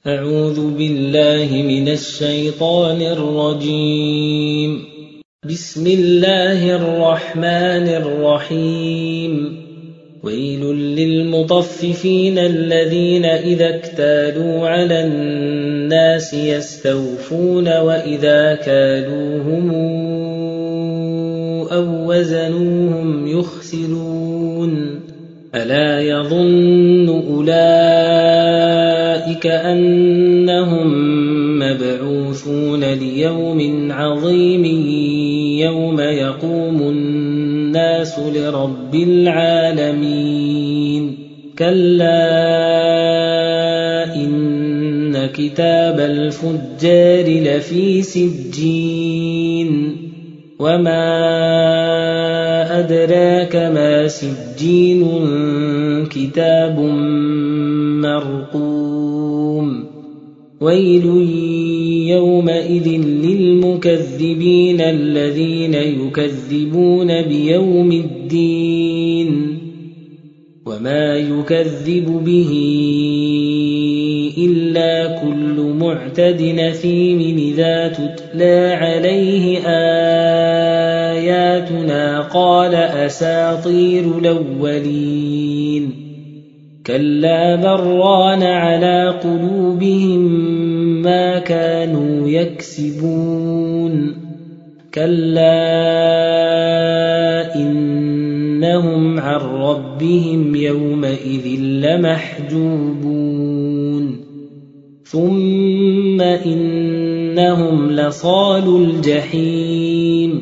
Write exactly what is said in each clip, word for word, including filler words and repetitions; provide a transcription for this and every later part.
أعوذ بالله من الشيطان الرجيم. بسم الله الرحمن الرحيم. ويل للمطففين الذين إذا اكتالوا على الناس يستوفون وإذا كالوهم أو وزنوهم يخسرون. ألا يظن أولئك أنهم مبعوثون ليوم عظيم يوم يقوم الناس لرب العالمين. كلا إن كتاب الفجار لفي سجين. وما أدراك ما سجين كتاب مرقوم. ويل يومئذ للمكذبين الذين يكذبون بيوم الدين. وما يكذب به إلا كل معتد نثيم إذا تتلى عليه آياتنا قال أساطير الأولين. كلا بران على قلوبهم ما كانوا يكسبون. كلا إنهم عن ربهم يومئذ لمحجوبون. ثم إنهم لصالو الجحيم.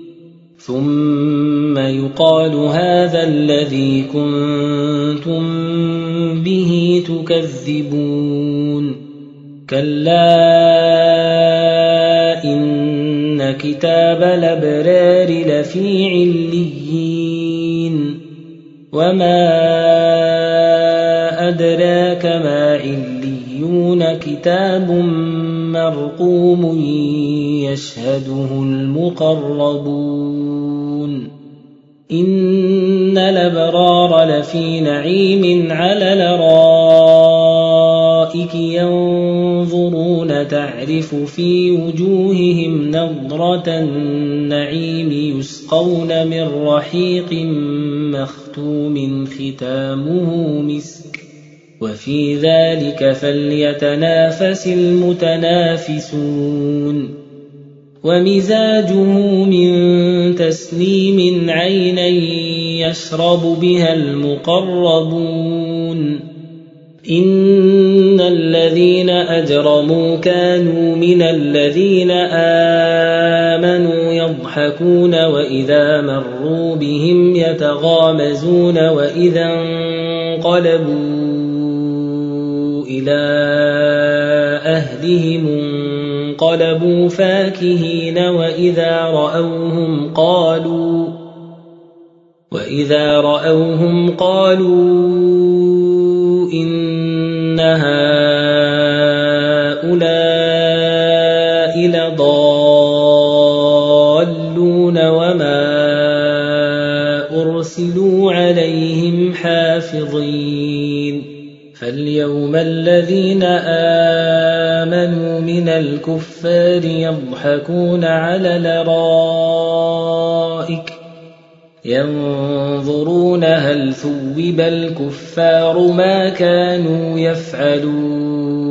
ثم يقال هذا الذي كنتم به تكذبون. كلا إن كتاب الأبرار لفي عليين. وما أدراك ما عليون كتاب مرقوم يشهده المقربون. إن الأبرار لفي نعيم على الأرائك ينظرون تعرف في وجوههم نضرة النعيم يسقون من رحيق مختوم ختامه مسك وفي ذلك فليتنافس المتنافسون. ومزاجه من تسنيم عينا يشرب بها المقربون. إن الذين أجرموا كانوا من الذين آمنوا يضحكون وإذا مروا بهم يتغامزون وإذا انقلبوا إلى أهلهم انقلبوا فاكهين وإذا رأوهم قالوا وإذا رأوهم قالوا إن هؤلاء لضالون وما أرسلوا عليهم حافظين. فاليوم الذين آمنوا من الكفار يضحكون على الأرائك ينظرون هل ثوب الكفار ما كانوا يفعلون.